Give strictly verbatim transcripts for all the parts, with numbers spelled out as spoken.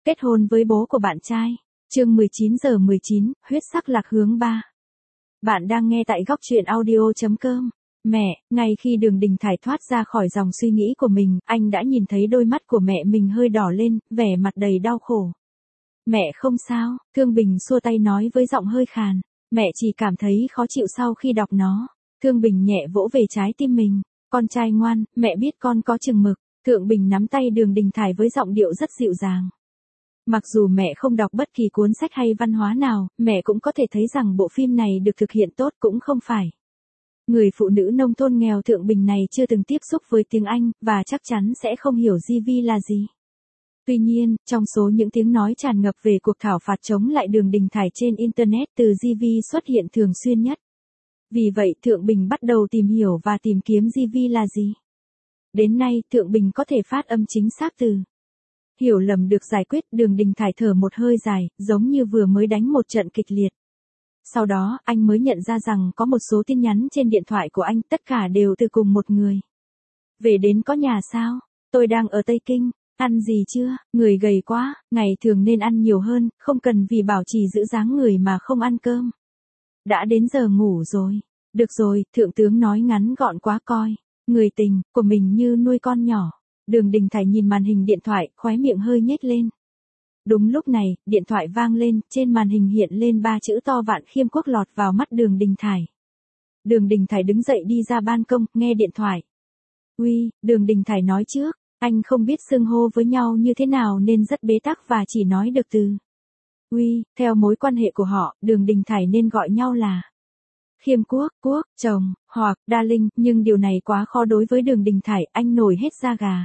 Kết hôn với bố của bạn trai. Chương mười chín giờ mười chín, huyết sắc lạc hướng ba. Bạn đang nghe tại góc truyện audio chấm com. Mẹ, ngay khi Đường Đình Thải thoát ra khỏi dòng suy nghĩ của mình, anh đã nhìn thấy đôi mắt của mẹ mình hơi đỏ lên, vẻ mặt đầy đau khổ. Mẹ không sao, Thương Bình xua tay nói với giọng hơi khàn. Mẹ chỉ cảm thấy khó chịu sau khi đọc nó. Thương Bình nhẹ vỗ về trái tim mình. Con trai ngoan, mẹ biết con có chừng mực. Thượng Bình nắm tay Đường Đình Thải với giọng điệu rất dịu dàng. Mặc dù mẹ không đọc bất kỳ cuốn sách hay văn hóa nào, mẹ cũng có thể thấy rằng bộ phim này được thực hiện tốt cũng không phải. Người phụ nữ nông thôn nghèo Thượng Bình này chưa từng tiếp xúc với tiếng Anh, và chắc chắn sẽ không hiểu gi vi là gì. Tuy nhiên, trong số những tiếng nói tràn ngập về cuộc thảo phạt chống lại Đường Đình Thải trên Internet, từ gi vi xuất hiện thường xuyên nhất. Vì vậy Thượng Bình bắt đầu tìm hiểu và tìm kiếm gi vi là gì. Đến nay, Thượng Bình có thể phát âm chính xác từ. Hiểu lầm được giải quyết, Đường Đình Thải thở một hơi dài, giống như vừa mới đánh một trận kịch liệt. Sau đó, anh mới nhận ra rằng có một số tin nhắn trên điện thoại của anh, tất cả đều từ cùng một người. Về đến có nhà sao? Tôi đang ở Tây Kinh. Ăn gì chưa? Người gầy quá, ngày thường nên ăn nhiều hơn, không cần vì bảo trì giữ dáng người mà không ăn cơm. Đã đến giờ ngủ rồi. Được rồi, thượng tướng nói ngắn gọn quá coi. Người tình của mình như nuôi con nhỏ. Đường Đình Thải nhìn màn hình điện thoại, khóe miệng hơi nhếch lên. Đúng lúc này, điện thoại vang lên, trên màn hình hiện lên ba chữ to Vạn Khiêm Quốc lọt vào mắt Đường Đình Thải. Đường Đình Thải đứng dậy đi ra ban công, nghe điện thoại. Uy, Đường Đình Thải nói trước, anh không biết xưng hô với nhau như thế nào nên rất bế tắc và chỉ nói được từ. Uy, theo mối quan hệ của họ, Đường Đình Thải nên gọi nhau là Khiêm Quốc, Quốc, chồng, hoặc Darling, nhưng điều này quá khó đối với Đường Đình Thải, anh nổi hết da gà.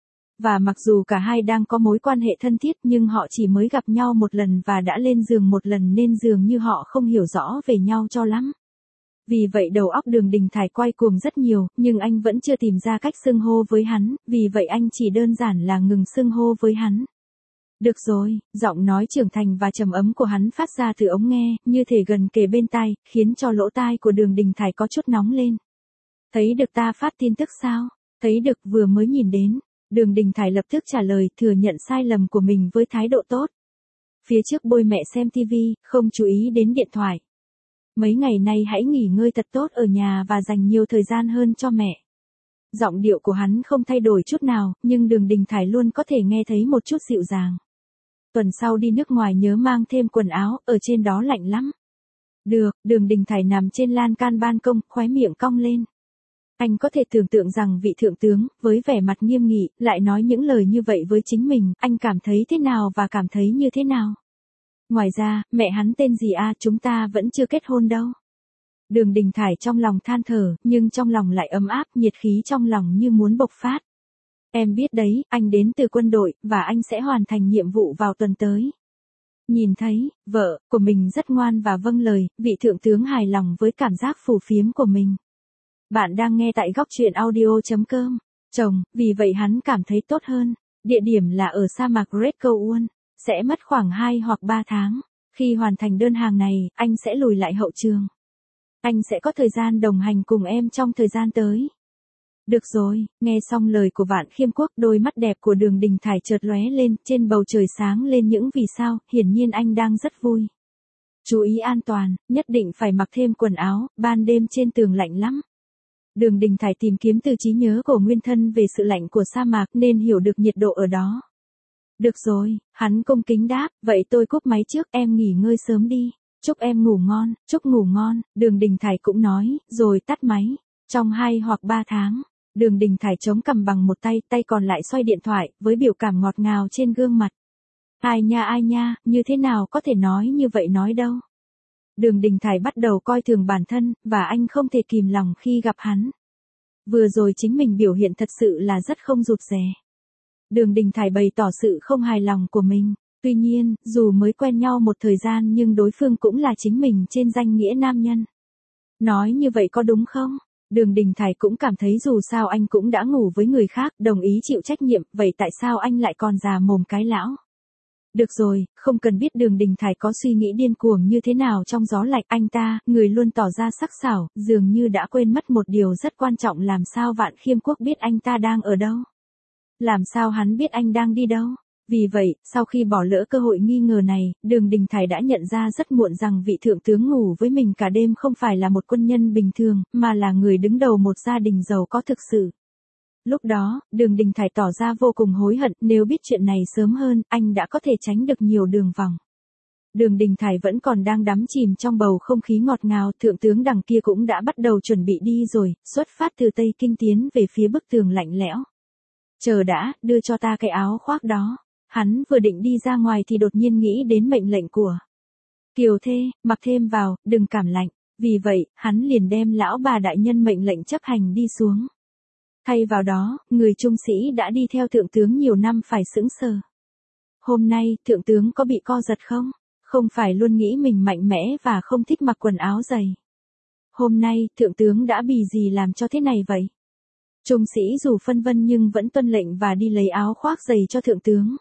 Và mặc dù cả hai đang có mối quan hệ thân thiết nhưng họ chỉ mới gặp nhau một lần và đã lên giường một lần nên dường như họ không hiểu rõ về nhau cho lắm. Vì vậy đầu óc Đường Đình Thải quay cuồng rất nhiều, nhưng anh vẫn chưa tìm ra cách xưng hô với hắn, vì vậy anh chỉ đơn giản là ngừng xưng hô với hắn. Được rồi, giọng nói trưởng thành và trầm ấm của hắn phát ra từ ống nghe, như thể gần kề bên tai, khiến cho lỗ tai của Đường Đình Thải có chút nóng lên. Thấy được ta phát tin tức sao? Thấy được, vừa mới nhìn đến. Đường Đình Thải lập tức trả lời, thừa nhận sai lầm của mình với thái độ tốt. Phía trước bôi mẹ xem tivi, không chú ý đến điện thoại. Mấy ngày nay hãy nghỉ ngơi thật tốt ở nhà và dành nhiều thời gian hơn cho mẹ. Giọng điệu của hắn không thay đổi chút nào, nhưng Đường Đình Thải luôn có thể nghe thấy một chút dịu dàng. Tuần sau đi nước ngoài nhớ mang thêm quần áo, ở trên đó lạnh lắm. Được, Đường Đình Thải nằm trên lan can ban công, khóe miệng cong lên. Anh có thể tưởng tượng rằng vị thượng tướng, với vẻ mặt nghiêm nghị, lại nói những lời như vậy với chính mình, anh cảm thấy thế nào và cảm thấy như thế nào. Ngoài ra, mẹ hắn tên gì à, chúng ta vẫn chưa kết hôn đâu. Đường Đình Thải trong lòng than thở, nhưng trong lòng lại ấm áp, nhiệt khí trong lòng như muốn bộc phát. Em biết đấy, anh đến từ quân đội, và anh sẽ hoàn thành nhiệm vụ vào tuần tới. Nhìn thấy, vợ của mình rất ngoan và vâng lời, vị thượng tướng hài lòng với cảm giác phù phiếm của mình. Bạn đang nghe tại góc truyện audio chấm com. Chồng, vì vậy hắn cảm thấy tốt hơn. Địa điểm là ở sa mạc Red Cowan. Sẽ mất khoảng hai hoặc ba tháng. Khi hoàn thành đơn hàng này, anh sẽ lùi lại hậu trường. Anh sẽ có thời gian đồng hành cùng em trong thời gian tới. Được rồi, nghe xong lời của Vạn Khiêm Quốc, đôi mắt đẹp của Đường Đình Thải chợt lóe lên, trên bầu trời sáng lên những vì sao, hiển nhiên anh đang rất vui. Chú ý an toàn, nhất định phải mặc thêm quần áo, ban đêm trên tường lạnh lắm. Đường Đình Thải tìm kiếm từ trí nhớ của nguyên thân về sự lạnh của sa mạc nên hiểu được nhiệt độ ở đó. Được rồi, hắn cung kính đáp, vậy tôi cúp máy trước, em nghỉ ngơi sớm đi. Chúc em ngủ ngon, chúc ngủ ngon, Đường Đình Thải cũng nói, rồi tắt máy. Trong hai hoặc ba tháng, Đường Đình Thải chống cằm bằng một tay, tay còn lại xoay điện thoại, với biểu cảm ngọt ngào trên gương mặt. Ai nha ai nha, như thế nào có thể nói như vậy nói đâu. Đường Đình Thải bắt đầu coi thường bản thân, và anh không thể kìm lòng khi gặp hắn. Vừa rồi chính mình biểu hiện thật sự là rất không rụt rè. Đường Đình Thải bày tỏ sự không hài lòng của mình. Tuy nhiên, dù mới quen nhau một thời gian nhưng đối phương cũng là chính mình trên danh nghĩa nam nhân. Nói như vậy có đúng không? Đường Đình Thải cũng cảm thấy dù sao anh cũng đã ngủ với người khác, đồng ý chịu trách nhiệm, vậy tại sao anh lại còn già mồm cái lão? Được rồi, không cần biết Đường Đình Thải có suy nghĩ điên cuồng như thế nào trong gió lạnh, anh ta, người luôn tỏ ra sắc sảo, dường như đã quên mất một điều rất quan trọng, làm sao Vạn Khiêm Quốc biết anh ta đang ở đâu? Làm sao hắn biết anh đang đi đâu? Vì vậy, sau khi bỏ lỡ cơ hội nghi ngờ này, Đường Đình Thải đã nhận ra rất muộn rằng vị thượng tướng ngủ với mình cả đêm không phải là một quân nhân bình thường, mà là người đứng đầu một gia đình giàu có thực sự. Lúc đó, Đường Đình Thải tỏ ra vô cùng hối hận, nếu biết chuyện này sớm hơn, anh đã có thể tránh được nhiều đường vòng. Đường Đình Thải vẫn còn đang đắm chìm trong bầu không khí ngọt ngào, thượng tướng đằng kia cũng đã bắt đầu chuẩn bị đi rồi, xuất phát từ Tây Kinh tiến về phía bức tường lạnh lẽo. Chờ đã, đưa cho ta cái áo khoác đó. Hắn vừa định đi ra ngoài thì đột nhiên nghĩ đến mệnh lệnh của Kiều Thê, mặc thêm vào, đừng cảm lạnh. Vì vậy, hắn liền đem lão bà đại nhân mệnh lệnh chấp hành đi xuống. Thay vào đó, người trung sĩ đã đi theo thượng tướng nhiều năm phải sững sờ. Hôm nay, thượng tướng có bị co giật không? Không phải luôn nghĩ mình mạnh mẽ và không thích mặc quần áo dày. Hôm nay, thượng tướng đã bị gì làm cho thế này vậy? Trung sĩ dù phân vân nhưng vẫn tuân lệnh và đi lấy áo khoác giày cho thượng tướng.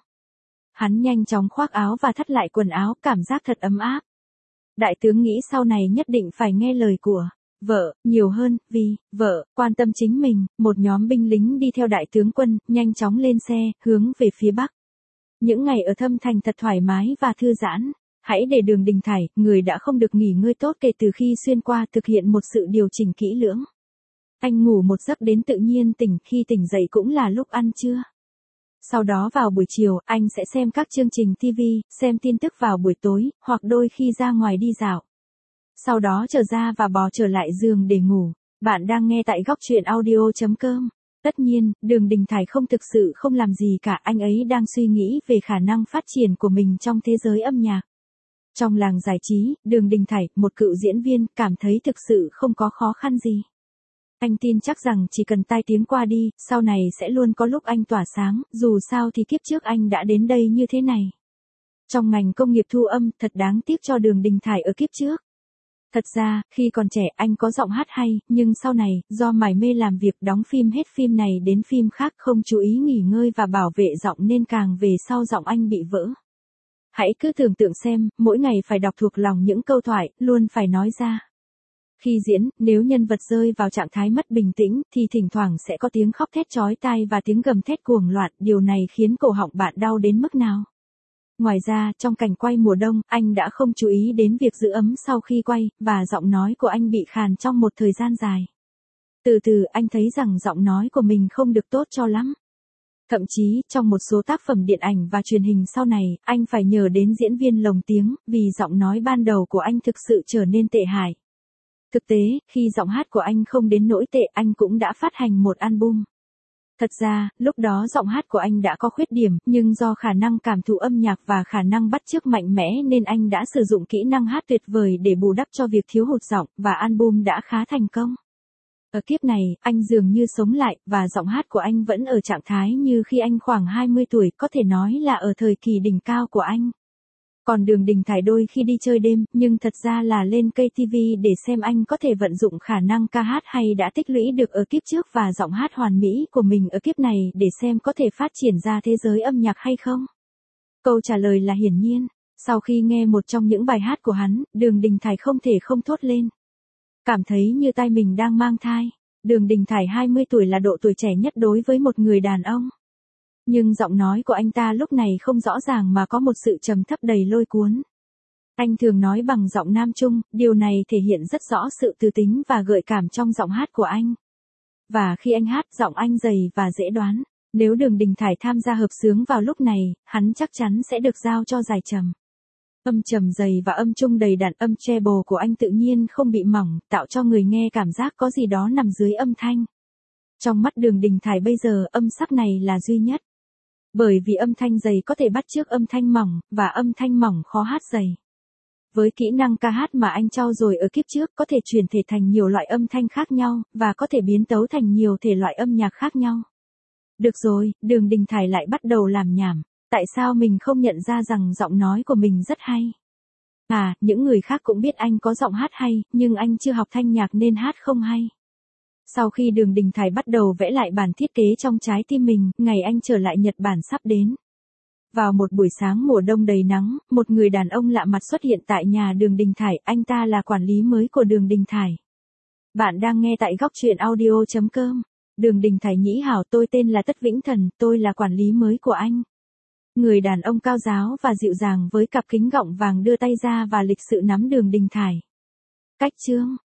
Hắn nhanh chóng khoác áo và thắt lại quần áo, cảm giác thật ấm áp. Đại tướng nghĩ sau này nhất định phải nghe lời của vợ, nhiều hơn, vì vợ quan tâm chính mình. Một nhóm binh lính đi theo đại tướng quân, nhanh chóng lên xe, hướng về phía bắc. Những ngày ở Thâm Thành thật thoải mái và thư giãn. Hãy để Đường Đình Thải, người đã không được nghỉ ngơi tốt kể từ khi xuyên qua, thực hiện một sự điều chỉnh kỹ lưỡng. Anh ngủ một giấc đến tự nhiên tỉnh, khi tỉnh dậy cũng là lúc ăn trưa. Sau đó vào buổi chiều, anh sẽ xem các chương trình ti vi, xem tin tức vào buổi tối, hoặc đôi khi ra ngoài đi dạo. Sau đó trở ra và bò trở lại giường để ngủ. Bạn đang nghe tại góc truyện audio chấm com. Tất nhiên, Đường Đình Thải không thực sự không làm gì cả, anh ấy đang suy nghĩ về khả năng phát triển của mình trong thế giới âm nhạc. Trong làng giải trí, Đường Đình Thải, một cựu diễn viên, cảm thấy thực sự không có khó khăn gì. Anh tin chắc rằng chỉ cần tai tiếng qua đi, sau này sẽ luôn có lúc anh tỏa sáng, dù sao thì kiếp trước anh đã đến đây như thế này. Trong ngành công nghiệp thu âm, thật đáng tiếc cho Đường Đình Thải ở kiếp trước. Thật ra, khi còn trẻ anh có giọng hát hay, nhưng sau này, do mải mê làm việc đóng phim hết phim này đến phim khác, không chú ý nghỉ ngơi và bảo vệ giọng nên càng về sau giọng anh bị vỡ. Hãy cứ tưởng tượng xem, mỗi ngày phải đọc thuộc lòng những câu thoại, luôn phải nói ra. Khi diễn, nếu nhân vật rơi vào trạng thái mất bình tĩnh, thì thỉnh thoảng sẽ có tiếng khóc thét chói tai và tiếng gầm thét cuồng loạn, điều này khiến cổ họng bạn đau đến mức nào. Ngoài ra, trong cảnh quay mùa đông, anh đã không chú ý đến việc giữ ấm sau khi quay, và giọng nói của anh bị khàn trong một thời gian dài. Từ từ, anh thấy rằng giọng nói của mình không được tốt cho lắm. Thậm chí, trong một số tác phẩm điện ảnh và truyền hình sau này, anh phải nhờ đến diễn viên lồng tiếng, vì giọng nói ban đầu của anh thực sự trở nên tệ hại. Thực tế, khi giọng hát của anh không đến nỗi tệ, anh cũng đã phát hành một album. Thật ra, lúc đó giọng hát của anh đã có khuyết điểm, nhưng do khả năng cảm thụ âm nhạc và khả năng bắt chước mạnh mẽ nên anh đã sử dụng kỹ năng hát tuyệt vời để bù đắp cho việc thiếu hụt giọng, và album đã khá thành công. Ở kiếp này, anh dường như sống lại, và giọng hát của anh vẫn ở trạng thái như khi anh khoảng hai mươi tuổi, có thể nói là ở thời kỳ đỉnh cao của anh. Còn Đường Đình Thải đôi khi đi chơi đêm, nhưng thật ra là lên cây ti vi để xem anh có thể vận dụng khả năng ca hát hay đã tích lũy được ở kiếp trước và giọng hát hoàn mỹ của mình ở kiếp này để xem có thể phát triển ra thế giới âm nhạc hay không. Câu trả lời là hiển nhiên. Sau khi nghe một trong những bài hát của hắn, Đường Đình Thải không thể không thốt lên. Cảm thấy như tai mình đang mang thai. Đường Đình Thải hai mươi tuổi là độ tuổi trẻ nhất đối với một người đàn ông. Nhưng giọng nói của anh ta lúc này không rõ ràng mà có một sự trầm thấp đầy lôi cuốn. Anh thường nói bằng giọng Nam Trung, điều này thể hiện rất rõ sự tư tính và gợi cảm trong giọng hát của anh. Và khi anh hát, giọng anh dày và dễ đoán. Nếu Đường Đình Thải tham gia hợp xướng vào lúc này, hắn chắc chắn sẽ được giao cho dài trầm. Âm trầm dày và âm trung đầy đặn, âm treble của anh tự nhiên không bị mỏng, tạo cho người nghe cảm giác có gì đó nằm dưới âm thanh. Trong mắt Đường Đình Thải bây giờ, âm sắc này là duy nhất. Bởi vì âm thanh dày có thể bắt chước âm thanh mỏng, và âm thanh mỏng khó hát dày. Với kỹ năng ca hát mà anh trau dồi ở kiếp trước, có thể chuyển thể thành nhiều loại âm thanh khác nhau, và có thể biến tấu thành nhiều thể loại âm nhạc khác nhau. Được rồi, Đường Đình Thải lại bắt đầu làm nhảm. Tại sao mình không nhận ra rằng giọng nói của mình rất hay? À, những người khác cũng biết anh có giọng hát hay, nhưng anh chưa học thanh nhạc nên hát không hay. Sau khi Đường Đình Thải bắt đầu vẽ lại bản thiết kế trong trái tim mình, ngày anh trở lại Nhật Bản sắp đến. Vào một buổi sáng mùa đông đầy nắng, một người đàn ông lạ mặt xuất hiện tại nhà Đường Đình Thải, anh ta là quản lý mới của Đường Đình Thải. Bạn đang nghe tại góc truyện audio chấm com. Đường Đình Thải nhĩ hảo, tôi tên là Tất Vĩnh Thần, tôi là quản lý mới của anh. Người đàn ông cao ráo và dịu dàng với cặp kính gọng vàng đưa tay ra và lịch sự nắm Đường Đình Thải. Cách chương